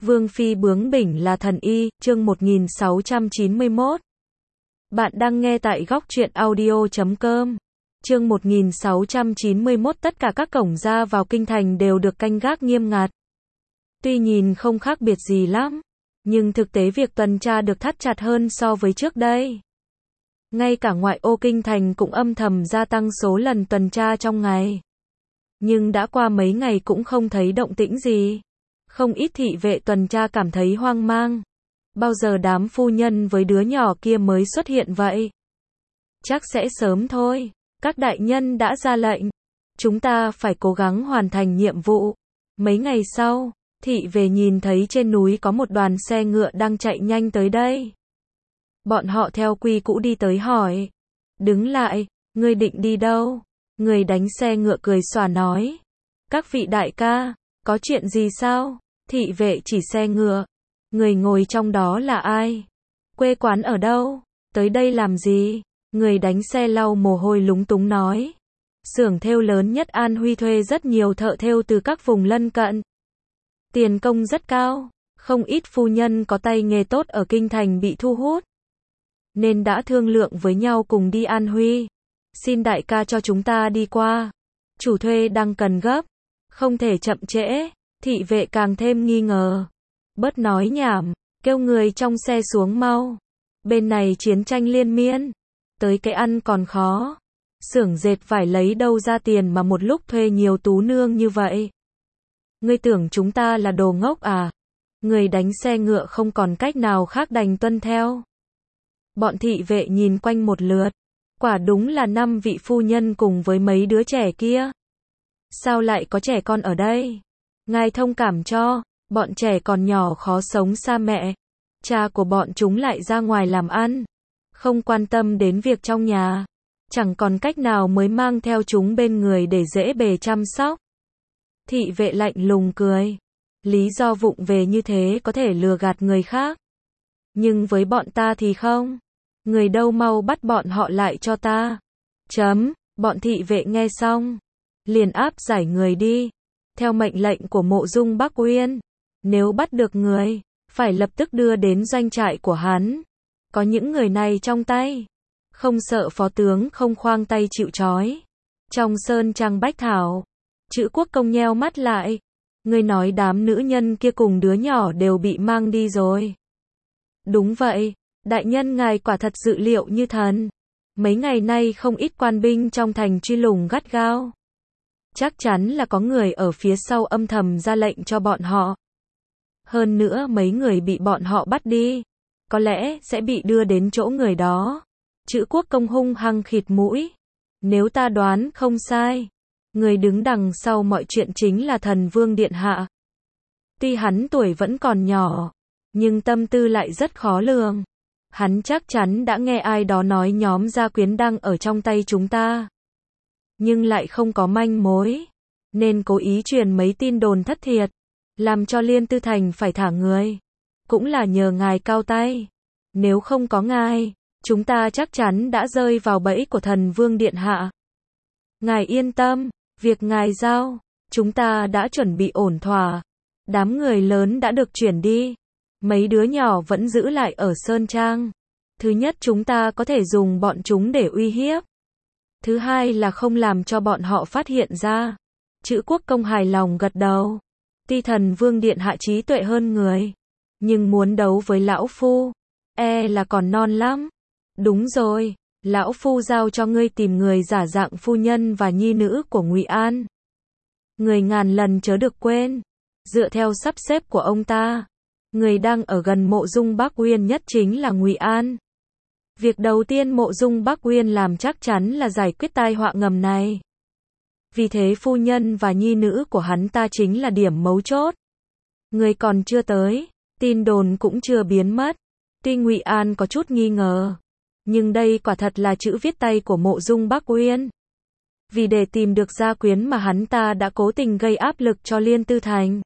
Vương phi bướng bỉnh là thần y, chương 1691. Bạn đang nghe tại góc truyện audio.com. Chương 1691. Tất cả các cổng ra vào kinh thành đều được canh gác nghiêm ngặt. Tuy nhìn không khác biệt gì lắm, nhưng thực tế việc tuần tra được thắt chặt hơn so với trước đây. Ngay cả ngoại ô kinh thành cũng âm thầm gia tăng số lần tuần tra trong ngày. Nhưng đã qua mấy ngày cũng không thấy động tĩnh gì. Không ít thị vệ tuần tra cảm thấy hoang mang. Bao giờ đám phu nhân với đứa nhỏ kia mới xuất hiện vậy? Chắc sẽ sớm thôi. Các đại nhân đã ra lệnh. Chúng ta phải cố gắng hoàn thành nhiệm vụ. Mấy ngày sau, thị vệ nhìn thấy trên núi có một đoàn xe ngựa đang chạy nhanh tới đây. Bọn họ theo quy cũ đi tới hỏi. Đứng lại, ngươi định đi đâu? Người đánh xe ngựa cười xòa nói. Các vị đại ca, có chuyện gì sao? Thị vệ chỉ xe ngựa. Người ngồi trong đó là ai? Quê quán ở đâu? Tới đây làm gì? Người đánh xe lau mồ hôi lúng túng nói. Xưởng thêu lớn nhất An Huy thuê rất nhiều thợ thêu từ các vùng lân cận. Tiền công rất cao. Không ít phu nhân có tay nghề tốt ở kinh thành bị thu hút. Nên đã thương lượng với nhau cùng đi An Huy. Xin đại ca cho chúng ta đi qua. Chủ thuê đang cần gấp. Không thể chậm trễ. Thị vệ càng thêm nghi ngờ. Bớt nói nhảm, kêu người trong xe xuống mau. Bên này chiến tranh liên miên. Tới cái ăn còn khó. Xưởng dệt vải lấy đâu ra tiền mà một lúc thuê nhiều tú nương như vậy? Ngươi tưởng chúng ta là đồ ngốc à? Người đánh xe ngựa không còn cách nào khác đành tuân theo. Bọn thị vệ nhìn quanh một lượt. Quả đúng là 5 vị phu nhân cùng với mấy đứa trẻ kia. Sao lại có trẻ con ở đây? Ngài thông cảm cho, bọn trẻ còn nhỏ khó sống xa mẹ. Cha của bọn chúng lại ra ngoài làm ăn. Không quan tâm đến việc trong nhà. Chẳng còn cách nào mới mang theo chúng bên người để dễ bề chăm sóc. Thị vệ lạnh lùng cười. Lý do vụng về như thế có thể lừa gạt người khác. Nhưng với bọn ta thì không. Người đâu mau bắt bọn họ lại cho ta. Bọn thị vệ nghe xong. Liền áp giải người đi. Theo mệnh lệnh của Mộ Dung Bắc Uyên. Nếu bắt được người, phải lập tức đưa đến doanh trại của hắn. Có những người này trong tay. Không sợ phó tướng không khoang tay chịu trói. Trong sơn trang bách thảo. Chữ Quốc Công nheo mắt lại. Ngươi nói đám nữ nhân kia cùng đứa nhỏ đều bị mang đi rồi. Đúng vậy. Đại nhân ngài quả thật dự liệu như thần. Mấy ngày nay không ít quan binh trong thành truy lùng gắt gao. Chắc chắn là có người ở phía sau âm thầm ra lệnh cho bọn họ. Hơn nữa mấy người bị bọn họ bắt đi. Có lẽ sẽ bị đưa đến chỗ người đó. Chữ Quốc Công hung hăng khịt mũi. Nếu ta đoán không sai. Người đứng đằng sau mọi chuyện chính là Thần Vương Điện Hạ. Tuy hắn tuổi vẫn còn nhỏ. Nhưng tâm tư lại rất khó lường. Hắn chắc chắn đã nghe ai đó nói nhóm gia quyến đang ở trong tay chúng ta. Nhưng lại không có manh mối. Nên cố ý truyền mấy tin đồn thất thiệt. Làm cho Liên Tư Thành phải thả người. Cũng là nhờ ngài cao tay. Nếu không có ngài, chúng ta chắc chắn đã rơi vào bẫy của Thần Vương Điện Hạ. Ngài yên tâm, việc ngài giao, chúng ta đã chuẩn bị ổn thỏa. Đám người lớn đã được chuyển đi. Mấy đứa nhỏ vẫn giữ lại ở Sơn Trang. Thứ nhất chúng ta có thể dùng bọn chúng để uy hiếp. Thứ hai là không làm cho bọn họ phát hiện ra. Chữ Quốc Công hài lòng gật đầu. Tuy Thần Vương Điện Hạ trí tuệ hơn người. Nhưng muốn đấu với lão phu. Là còn non lắm. Đúng rồi. Lão phu giao cho ngươi tìm người giả dạng phu nhân và nhi nữ của Ngụy An. Người ngàn lần chớ được quên. Dựa theo sắp xếp của ông ta. Người đang ở gần Mộ Dung Bắc Uyên nhất chính là Ngụy An. Việc đầu tiên Mộ Dung Bắc Uyên làm chắc chắn là giải quyết tai họa ngầm này. Vì thế phu nhân và nhi nữ của hắn ta chính là điểm mấu chốt. Người còn chưa tới, tin đồn cũng chưa biến mất. Tuy Ngụy An có chút nghi ngờ, nhưng đây quả thật là chữ viết tay của Mộ Dung Bắc Uyên. Vì để tìm được gia quyến mà hắn ta đã cố tình gây áp lực cho Liên Tư Thành.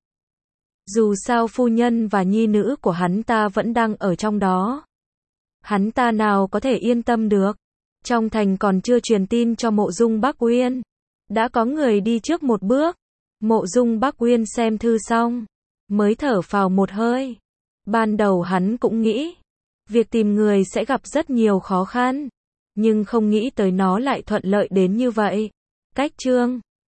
Dù sao phu nhân và nhi nữ của hắn ta vẫn đang ở trong đó. Hắn ta nào có thể yên tâm được. Trong thành còn chưa truyền tin cho Mộ Dung Bắc Uyên. Đã có người đi trước một bước. Mộ Dung Bắc Uyên xem thư xong. mới thở phào một hơi. Ban đầu hắn cũng nghĩ, việc tìm người sẽ gặp rất nhiều khó khăn, nhưng không nghĩ tới nó lại thuận lợi đến như vậy. Cách chương